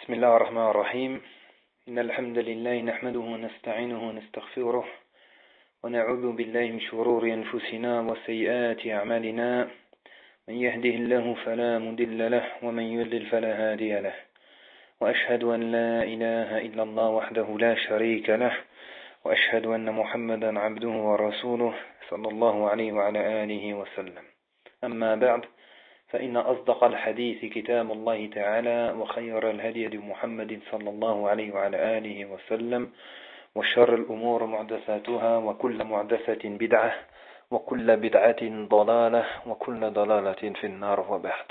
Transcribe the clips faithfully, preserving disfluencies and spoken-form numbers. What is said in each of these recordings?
بسم الله الرحمن الرحيم إن الحمد لله نحمده ونستعينه ونستغفره ونعوذ بالله من شرور أنفسنا وسيئات أعمالنا من يهده الله فلا مضل له ومن يضلل فلا هادي له وأشهد أن لا إله إلا الله وحده لا شريك له وأشهد أن محمدا عبده ورسوله صلى الله عليه وعلى آله وسلم أما بعد فإن أصدق الحديث كتاب الله تعالى وخير الهدي هدي محمد صلى الله عليه وعلى آله وسلم وشر الأمور محدثاتها وكل محدثة بدعة وكل بدعة ضلالة وكل ضلالة في النار وبعد.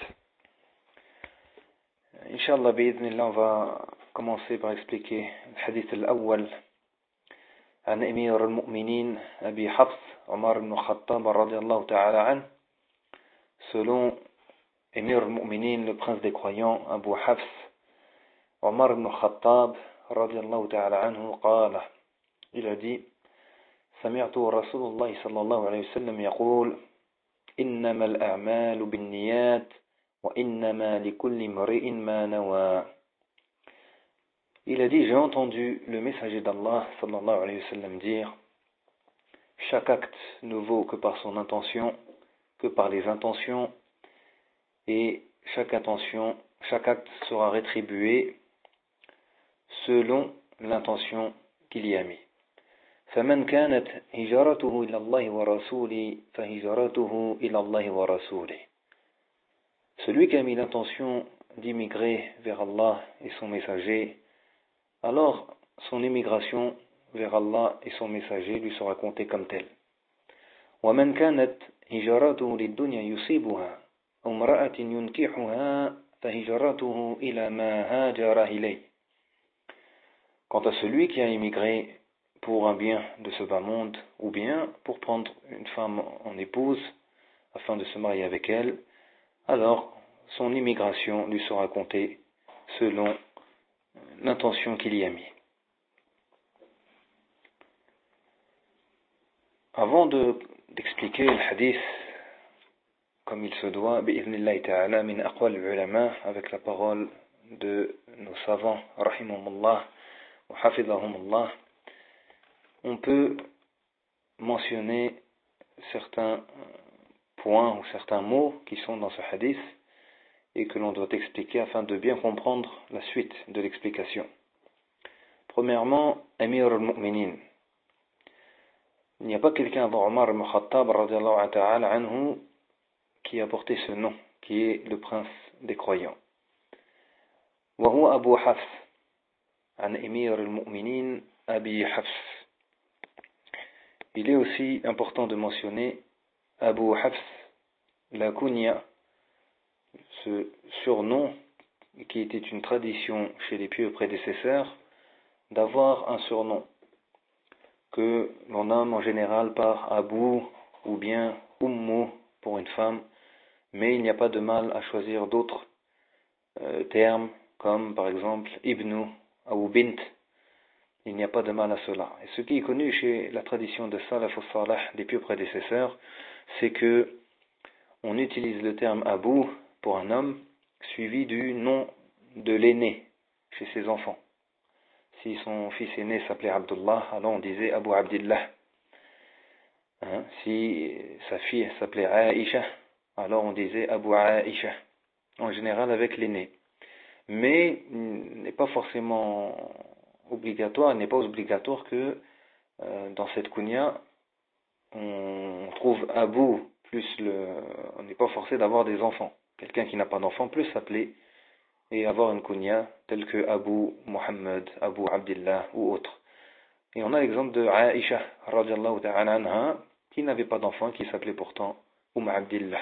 Inch'Allah, bi'idhnillah, on va commencer par expliquer le hadith al-awwal عن أمير المؤمنين أبي حفص عمر بن الخطاب رضي الله تعالى عنه, selon Émir al-Mu'minin, le prince des croyants, Abu Hafs, Omar ibn al-Khattab, radiyallahu ta'ala anhu, قال, il a dit, سمعت رسول الله صلى الله عليه وسلم يقول, إنما الأعمال بالنيات, وإنما لكل امرئ ما نوى. Il a dit, j'ai entendu le messager d'Allah, sallallahu alayhi wa sallam, dire, chaque acte ne vaut que par son intention, que par les intentions, et chaque intention, chaque acte sera rétribué selon l'intention qu'il y a mis. فمن كانت هجرته إلى الله ورسوله فهجرته إلى الله ورسوله. Celui qui a mis l'intention d'immigrer vers Allah et son messager, alors son émigration vers Allah et son messager lui sera comptée comme telle. ومن كانت هجرته للدنيا يصيبها امرأة ينكحها فهجرته إلى ما هاجر إليه. Quant à celui qui a émigré pour un bien de ce bas monde, ou bien pour prendre une femme en épouse afin de se marier avec elle, alors son immigration lui sera comptée selon l'intention qu'il y a mis. Avant de, d'expliquer le hadith comme il se doit, bi'idhnillahi ta'ala, min aqwal ulama, avec la parole de nos savants, rahimahumullah, wa hafidhahumullah, on peut mentionner certains points ou certains mots qui sont dans ce hadith et que l'on doit expliquer afin de bien comprendre la suite de l'explication. Premièrement, Amir al-Mu'minin. Il n'y a pas quelqu'un avant Omar ibn Khattab radiyallahu ta'ala anhu qui a porté ce nom, qui est le prince des croyants. وهو أبو حفص عن أمير المؤمنين أبي حفص. Il est aussi important de mentionner Abu Hafs, la kunya, ce surnom qui était une tradition chez les pieux prédécesseurs, d'avoir un surnom que l'on nomme en général par Abu ou bien Ummu pour une femme, mais il n'y a pas de mal à choisir d'autres euh, termes comme par exemple Ibnu ou Bint. Il n'y a pas de mal à cela. Et ce qui est connu chez la tradition de Salaf al-Salah, des pieux prédécesseurs, c'est que on utilise le terme Abu pour un homme suivi du nom de l'aîné chez ses enfants. Si son fils aîné s'appelait Abdullah, alors on disait Abu Abdillah. Hein? Si sa fille s'appelait Aïcha, alors on disait Abu Aïcha, en général avec l'aîné. Mais il n'est pas forcément obligatoire, il n'est pas obligatoire que euh, dans cette kunya, on trouve Abu plus le... On n'est pas forcé d'avoir des enfants. Quelqu'un qui n'a pas d'enfant peut s'appeler et avoir une kunya telle que Abu Muhammad, Abu Abdillah ou autre. Et on a l'exemple de Aïcha, radiyallahu ta'ala anha, qui n'avait pas d'enfant, qui s'appelait pourtant Umm Abdillah.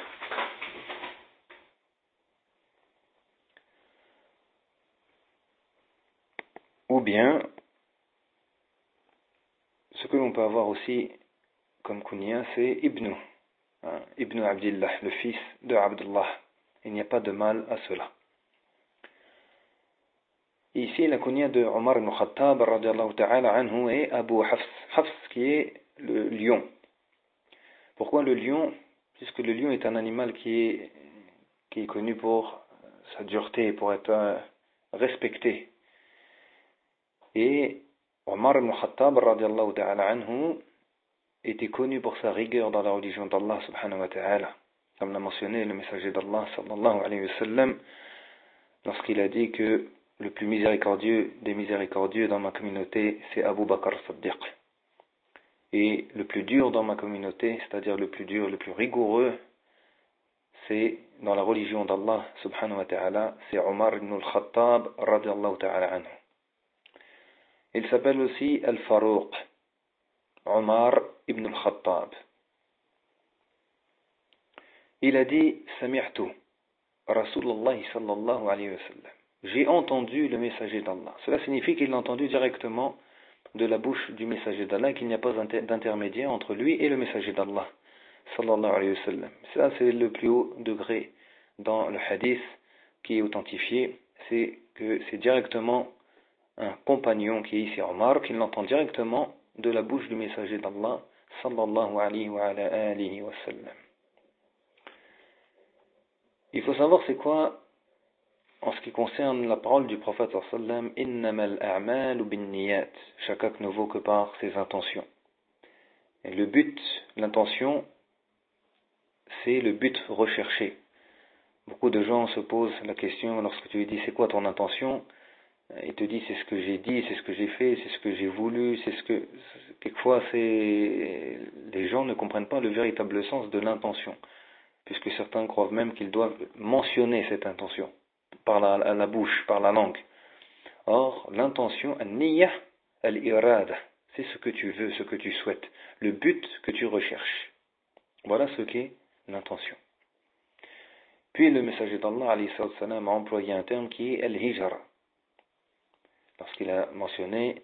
Ou bien, ce que l'on peut avoir aussi comme kunya, c'est Ibnu, hein, Ibnu Abdillah, le fils de Abdullah. Il n'y a pas de mal à cela. Et ici, la kunya de Omar ibn Khattab, radiyallahu ta'ala anhu, est Abu Hafs. Hafs qui est le lion. Pourquoi le lion? Puisque le lion est un animal qui est, qui est connu pour sa dureté, pour être respecté. Et Omar ibn Khattab radiallahu ta'ala anhu était connu pour sa rigueur dans la religion d'Allah subhanahu wa ta'ala. Comme l'a mentionné le messager d'Allah sallallahu alayhi wa sallam, lorsqu'il a dit que le plus miséricordieux des miséricordieux dans ma communauté, c'est Abu Bakr Siddiq. Et le plus dur dans ma communauté, c'est-à-dire le plus dur, le plus rigoureux, c'est dans la religion d'Allah subhanahu wa ta'ala, c'est Omar ibn al-Khattab radiallahu ta'ala anhu. Il s'appelle aussi Al-Farouq, Omar ibn al-Khattab. Il a dit, Sami'tu Rasulullah sallallahu alayhi wa sallam. J'ai entendu le messager d'Allah. Cela signifie qu'il l'a entendu directement de la bouche du messager d'Allah, qu'il n'y a pas d'intermédiaire entre lui et le messager d'Allah sallallahu alayhi wa sallam. Ça, c'est le plus haut degré dans le hadith qui est authentifié, c'est que c'est directement un compagnon qui est ici Omar, qui l'entend directement de la bouche du messager d'Allah sallallahu alayhi wa alihi wa sallam. Il faut savoir c'est quoi en ce qui concerne la parole du prophète sallallahu alayhi wa sallam, innamal a'malu binniyat, chaque acte ne vaut que par ses intentions. Et le but, l'intention, c'est le but recherché. Beaucoup de gens se posent la question lorsque tu lui dis c'est quoi ton intention, il te dit c'est ce que j'ai dit, c'est ce que j'ai fait, c'est ce que j'ai voulu, c'est ce que quelquefois c'est les gens ne comprennent pas le véritable sens de l'intention, puisque certains croient même qu'ils doivent mentionner cette intention par la, la bouche, par la langue. Or, l'intention, al-niyya, al-irada, c'est ce que tu veux, ce que tu souhaites, le but que tu recherches. Voilà ce qu'est l'intention. Puis le messager d'Allah alayhi salam a employé un terme qui est al-hijra, lorsqu'il a mentionné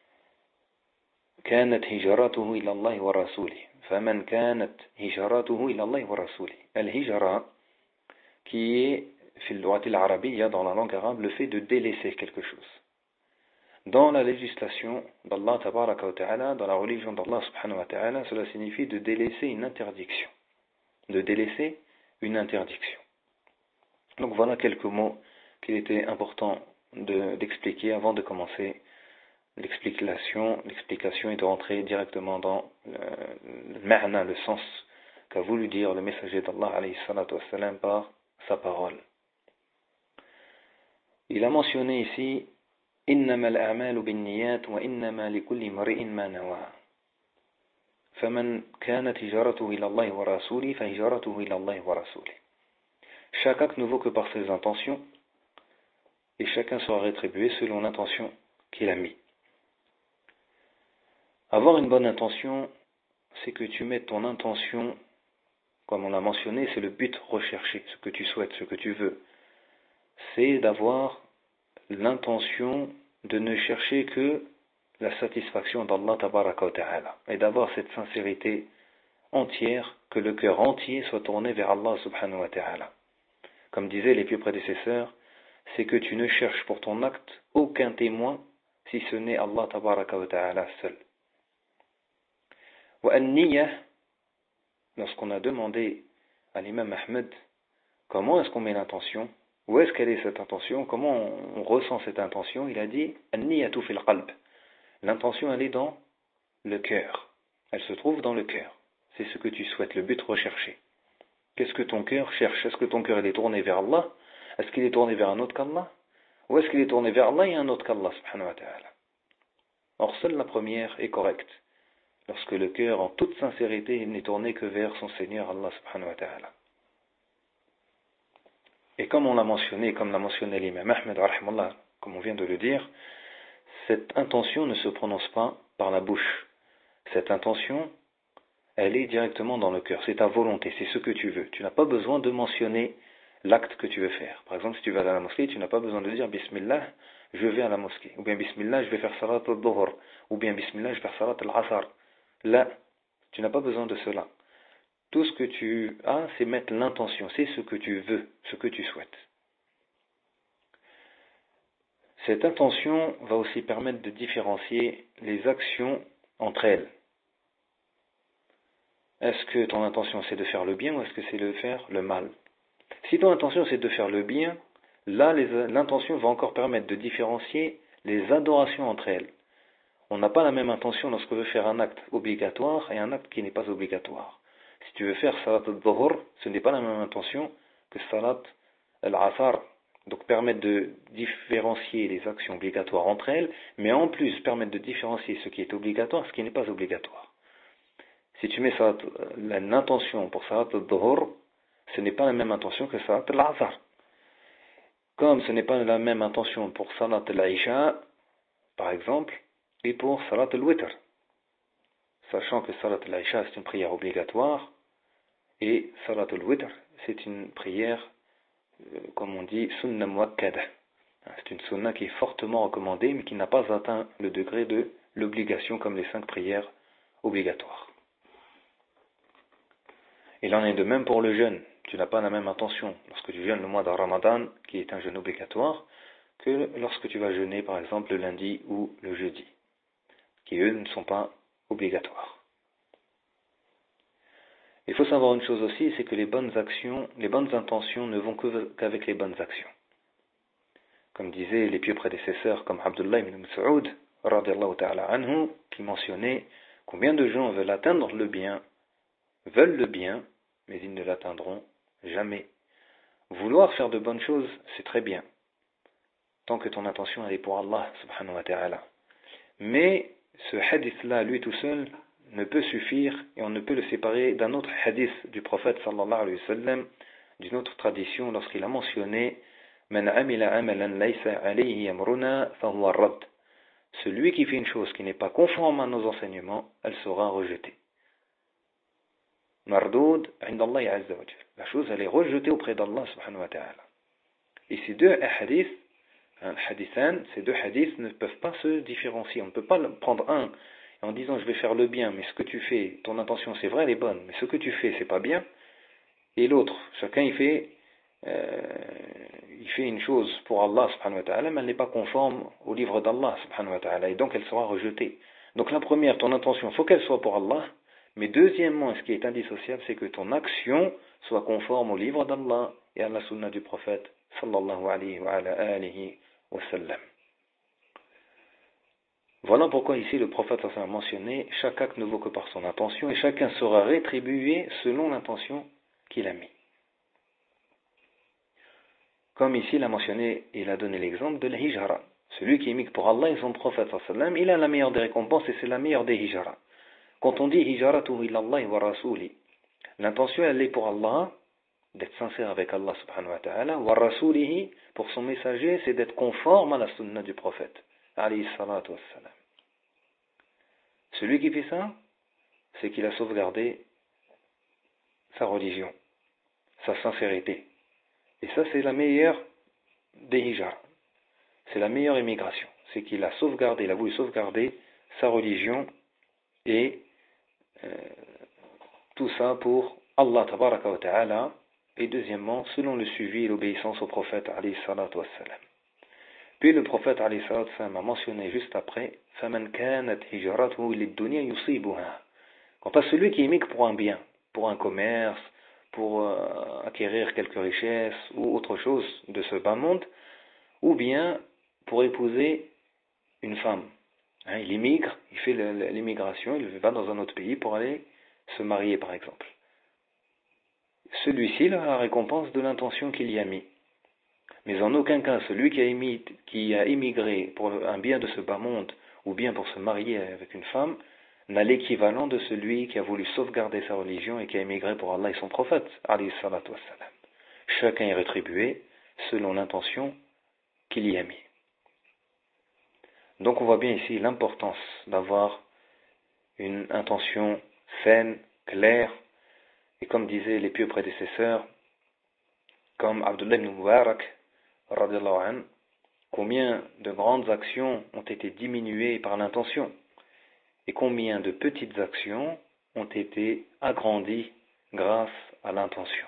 كانت هجرته إلى الله ورسوله فمن كانت هجرته إلى الله ورسوله. Al-hijra, qui est في اللغة العربية, dans la langue arabe, le fait de délaisser quelque chose. Dans la législation d'Allah tabaraka wa ta'ala, dans la religion d'Allah subhanahu wa ta'ala, cela signifie de délaisser une interdiction. De délaisser une interdiction. Donc voilà quelques mots qu'il était important de, d'expliquer avant de commencer l'explication, l'explication et de rentrer directement dans le, le ma'na, le sens qu'a voulu dire le messager d'Allah alayhi salatu wassalam par sa parole. Il a mentionné ici إنما الأعمال بالنيات وإنما لكل امرئ ما نوى فمن كانت هجرته إلى الله ورسوله فهجرته إلى الله ورسوله. Chaque acte ne vaut que par ses intentions et chacun sera rétribué selon l'intention qu'il a mis. Avoir une bonne intention, c'est que tu mets ton intention, comme on l'a mentionné, c'est le but recherché, ce que tu souhaites, ce que tu veux. C'est d'avoir l'intention de ne chercher que la satisfaction d'Allah tabaraka wa ta'ala et d'avoir cette sincérité entière, que le cœur entier soit tourné vers Allah subhanahu wa ta'ala. Comme disaient les pieux prédécesseurs, c'est que tu ne cherches pour ton acte aucun témoin si ce n'est Allah tabaraka wa ta'ala seul. Wa an-niyya, lorsqu'on a demandé à l'imam Ahmed comment est-ce qu'on met l'intention, où est-ce qu'elle est cette intention, comment on, on ressent cette intention, il a dit an-niyyatu fil qalb. L'intention elle est dans le cœur, elle se trouve dans le cœur, c'est ce que tu souhaites, le but recherché. Qu'est-ce que ton cœur cherche? Est-ce que ton cœur est tourné vers Allah? Est-ce qu'il est tourné vers un autre qu'Allah? Ou est-ce qu'il est tourné vers Allah et un autre qu'Allah subhanahu wa ta'ala? Or seule la première est correcte, lorsque le cœur en toute sincérité n'est tourné que vers son Seigneur Allah subhanahu wa ta'ala. Et comme on l'a mentionné, comme l'a mentionné l'imam Ahmed rahimahullah, comme on vient de le dire, cette intention ne se prononce pas par la bouche. Cette intention, elle est directement dans le cœur, c'est ta volonté, c'est ce que tu veux. Tu n'as pas besoin de mentionner l'acte que tu veux faire. Par exemple, si tu vas à la mosquée, tu n'as pas besoin de dire Bismillah, je vais à la mosquée. Ou bien Bismillah, je vais faire salat al-dhuhr. Ou bien Bismillah, je vais faire salat al-asr. Là, tu n'as pas besoin de cela. Tout ce que tu as, c'est mettre l'intention, c'est ce que tu veux, ce que tu souhaites. Cette intention va aussi permettre de différencier les actions entre elles. Est-ce que ton intention c'est de faire le bien ou est-ce que c'est de faire le mal? Si ton intention c'est de faire le bien, là les- l'intention va encore permettre de différencier les adorations entre elles. On n'a pas la même intention lorsqu'on veut faire un acte obligatoire et un acte qui n'est pas obligatoire. Si tu veux faire salat al-dhuhr, ce n'est pas la même intention que salat al-asr. Donc permettre de différencier les actions obligatoires entre elles, mais en plus permettre de différencier ce qui est obligatoire et ce qui n'est pas obligatoire. Si tu mets salat, l'intention pour salat al-dhuhr, ce n'est pas la même intention que salat al-asr. Comme ce n'est pas la même intention pour salat al-isha, par exemple, et pour salat al-witr. Sachant que salat al-isha c'est une prière obligatoire, et salat al-witr c'est une prière, euh, comme on dit, sunna muakkada. C'est une sunna qui est fortement recommandée, mais qui n'a pas atteint le degré de l'obligation comme les cinq prières obligatoires. Il en est de même pour le jeûne. Tu n'as pas la même intention lorsque tu jeûnes le mois de Ramadan, qui est un jeûne obligatoire, que lorsque tu vas jeûner par exemple le lundi ou le jeudi, qui eux ne sont pas obligatoires. Il faut savoir une chose aussi, c'est que les bonnes actions, les bonnes intentions ne vont qu'avec les bonnes actions. Comme disaient les pieux prédécesseurs comme Abdullah ibn Mas'ud, radiallahu ta'ala anhu, qui mentionnait combien de gens veulent atteindre le bien, veulent le bien, mais ils ne l'atteindront jamais. Vouloir faire de bonnes choses, c'est très bien, tant que ton intention elle est pour Allah subhanahu wa ta'ala. Mais ce hadith-là, lui tout seul, ne peut suffire et on ne peut le séparer d'un autre hadith du prophète sallallahu alayhi wa sallam, d'une autre tradition, lorsqu'il a mentionné Man amila amalan laysa alayhi amruna fahuwa rad. Celui qui fait une chose qui n'est pas conforme à nos enseignements, elle sera rejetée. Mardoud inda Allah azza wa jalla. La chose elle est rejetée auprès d'Allah subhanahu wa ta'ala. Et ces deux hadiths, un hadithan, ces deux hadiths ne peuvent pas se différencier. On ne peut pas prendre un en disant je vais faire le bien, mais ce que tu fais, ton intention c'est vrai, elle est bonne, mais ce que tu fais c'est pas bien, et l'autre, chacun il fait, euh, il fait une chose pour Allah subhanahu wa ta'ala, mais elle n'est pas conforme au livre d'Allah subhanahu wa ta'ala, et donc elle sera rejetée. Donc la première, ton intention, il faut qu'elle soit pour Allah, mais deuxièmement, ce qui est indissociable, c'est que ton action soit conforme au livre d'Allah et à la sunna du prophète sallallahu alayhi wa ala alihi wa sallam. Voilà pourquoi ici le prophète a mentionné chaque acte ne vaut que par son intention et chacun sera rétribué selon l'intention qu'il a mis. Comme ici il a mentionné, il a donné l'exemple de la hijra. Celui qui émigre pour Allah et son prophète sallam, il a la meilleure des récompenses et c'est la meilleure des hijra. Quand on dit hijratu ilallah wa rasuli, l'intention elle est pour Allah, d'être sincère avec Allah subhanahu wa ta'ala, wa rasulihi, pour son messager, c'est d'être conforme à la sunna du prophète. Alayhi salatu wassalam. Celui qui fait ça, c'est qu'il a sauvegardé sa religion, sa sincérité. Et ça, c'est la meilleure des hijra. C'est la meilleure immigration. C'est qu'il a sauvegardé, il a voulu sauvegarder sa religion et euh, tout ça pour Allah tabaraka wa ta'ala. Et deuxièmement, selon le suivi et l'obéissance au prophète alayhi salatu wassalam. Puis le prophète alayhi salatu wassalam a mentionné juste après فَمَنْ كَانَتْ هِجْرَتُهُ لِلدُّنْيَا يُصِيبُهَا. Quant à celui qui émigre pour un bien, pour un commerce, pour euh, acquérir quelques richesses ou autre chose de ce bas monde, ou bien pour épouser une femme. Hein, il immigre, il fait l'immigration, il va dans un autre pays pour aller se marier par exemple. Celui-ci il a la récompense de l'intention qu'il y a mis. Mais en aucun cas, celui qui a, émis, qui a émigré pour un bien de ce bas monde, ou bien pour se marier avec une femme, n'a l'équivalent de celui qui a voulu sauvegarder sa religion et qui a émigré pour Allah et son prophète, alayhi salatu wassalam. Chacun est rétribué selon l'intention qu'il y a mis. Donc on voit bien ici l'importance d'avoir une intention saine, claire, et comme disaient les pieux prédécesseurs, comme Abdullah ibn Mubarak, radiallahu anhu, combien de grandes actions ont été diminuées par l'intention et combien de petites actions ont été agrandies grâce à l'intention.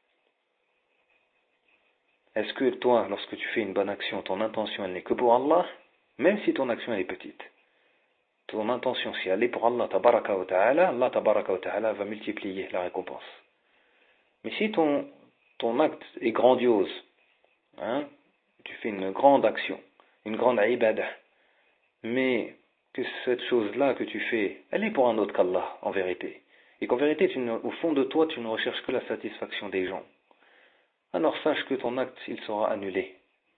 Est-ce que toi, lorsque tu fais une bonne action, ton intention elle n'est que pour Allah, même si ton action elle est petite, ton intention si elle est pour Allah tabaraka wa ta'ala, Allah tabaraka wa ta'ala va multiplier la récompense. Mais si ton, ton acte est grandiose, hein, tu fais une grande action, une grande ibadah, mais que cette chose-là que tu fais, elle est pour un autre qu'Allah, en vérité. Et qu'en vérité, tu ne, au fond de toi, tu ne recherches que la satisfaction des gens. Alors sache que ton acte, il sera annulé.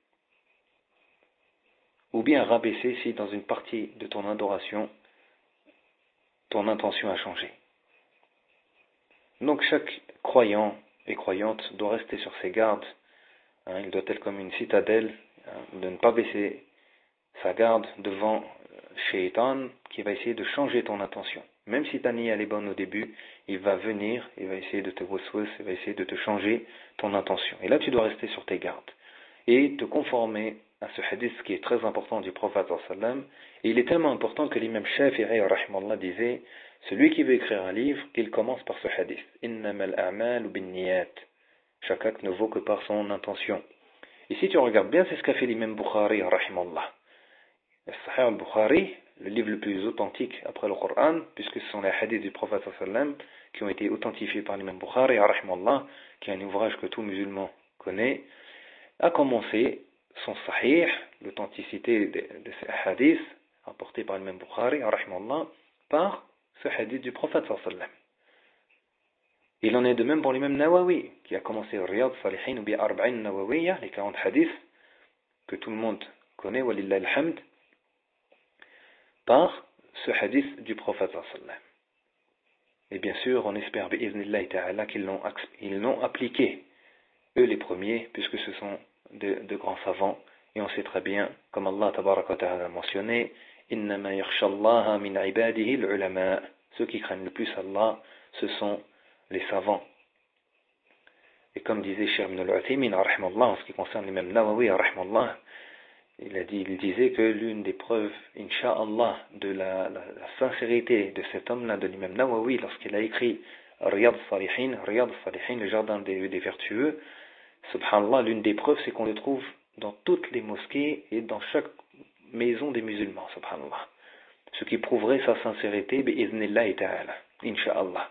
Ou bien rabaissé si dans une partie de ton adoration, ton intention a changé. Donc chaque croyant et croyante doit rester sur ses gardes. Hein, il doit être comme une citadelle, hein, de ne pas baisser sa garde devant Shaitan qui va essayer de changer ton intention. Même si ta niya est bonne au début, il va venir, il va essayer de te waswas, il va essayer de te changer ton intention. Et là, tu dois rester sur tes gardes et te conformer à ce hadith qui est très important du prophète sallam. Et il est tellement important que l'imam Shafi'i rahimallah disait, celui qui veut écrire un livre, qu'il commence par ce hadith. Innamal a'malu binniyat. Chaque acte ne vaut que par son intention. Et si tu regardes bien, c'est ce qu'a fait l'imam Bukhari rahimallah. Le Sahih al-Bukhari, le livre le plus authentique après le Coran, puisque ce sont les hadiths du prophète sallam qui ont été authentifiés par l'imam Bukhari rahimallah, qui est un ouvrage que tout musulman connaît, a commencé son Sahih, l'authenticité de, de ces hadiths apportés par l'imam Bukhari rahimallah, par ce hadith du prophète sallam. Il en est de même pour l'imam Nawawi, qui a commencé Riyad Salihin ou bien Arba'in Nawawiyya, les quarante hadiths que tout le monde connaît, walillah alhamd, par ce hadith du prophète sallam. Et bien sûr, on espère bi'iznillahi ta'ala qu'ils l'ont, ils l'ont appliqué, eux les premiers, puisque ce sont de, de grands savants, et on sait très bien, comme Allah tabaraka wa ta'ala a mentionné, innama yakhshallaha min ibadihi al-ulama. Ceux qui craignent le plus Allah, ce sont les savants. Et comme disait Cheikh Ibn al-Uthaymin, en ce qui concerne l'imam Nawawi, il a dit, il disait que l'une des preuves, incha'Allah, de la, la, la sincérité de cet homme-là, de l'imam Nawawi, lorsqu'il a écrit Riyad Salihin, Riyad Salihin, le jardin des, des vertueux, subhanallah, l'une des preuves, c'est qu'on le trouve dans toutes les mosquées et dans chaque maison des musulmans, subhanallah. Ce qui prouverait sa sincérité, bi'iznillahi ta'ala, incha'Allah.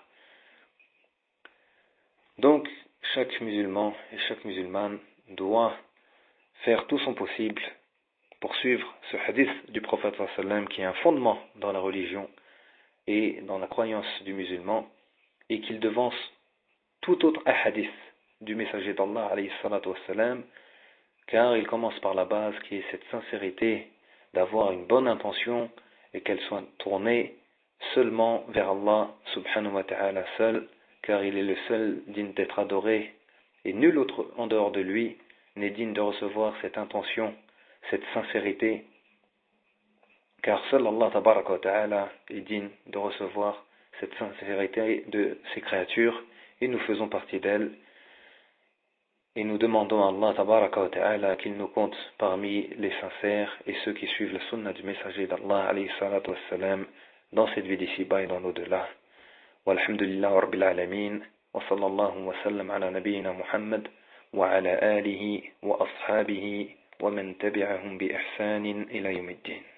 Donc, chaque musulman et chaque musulmane doit faire tout son possible pour suivre ce hadith du prophète sallam qui est un fondement dans la religion et dans la croyance du musulman et qu'il devance tout autre hadith du messager d'Allah alayhi salatu wassalam, car il commence par la base qui est cette sincérité d'avoir une bonne intention et qu'elle soit tournée seulement vers Allah subhanahu wa ta'ala seul, car il est le seul digne d'être adoré et nul autre en dehors de lui n'est digne de recevoir cette intention, cette sincérité, car seul Allah tabaraka wa ta'ala est digne de recevoir cette sincérité de ses créatures et nous faisons partie d'elles et nous demandons à Allah tabaraka wa ta'ala qu'il nous compte parmi les sincères et ceux qui suivent la sunna du messager d'Allah alayhi salatu wassalam dans cette vie d'ici-bas et dans l'au-delà. Walhamdulillah rabbil alamin wa sallallahu wa sallam ala nabiyyina Muhammad wa ala alihi wa ashabihi wa man tabi'ahum bi ihsanin ila yawmiddin.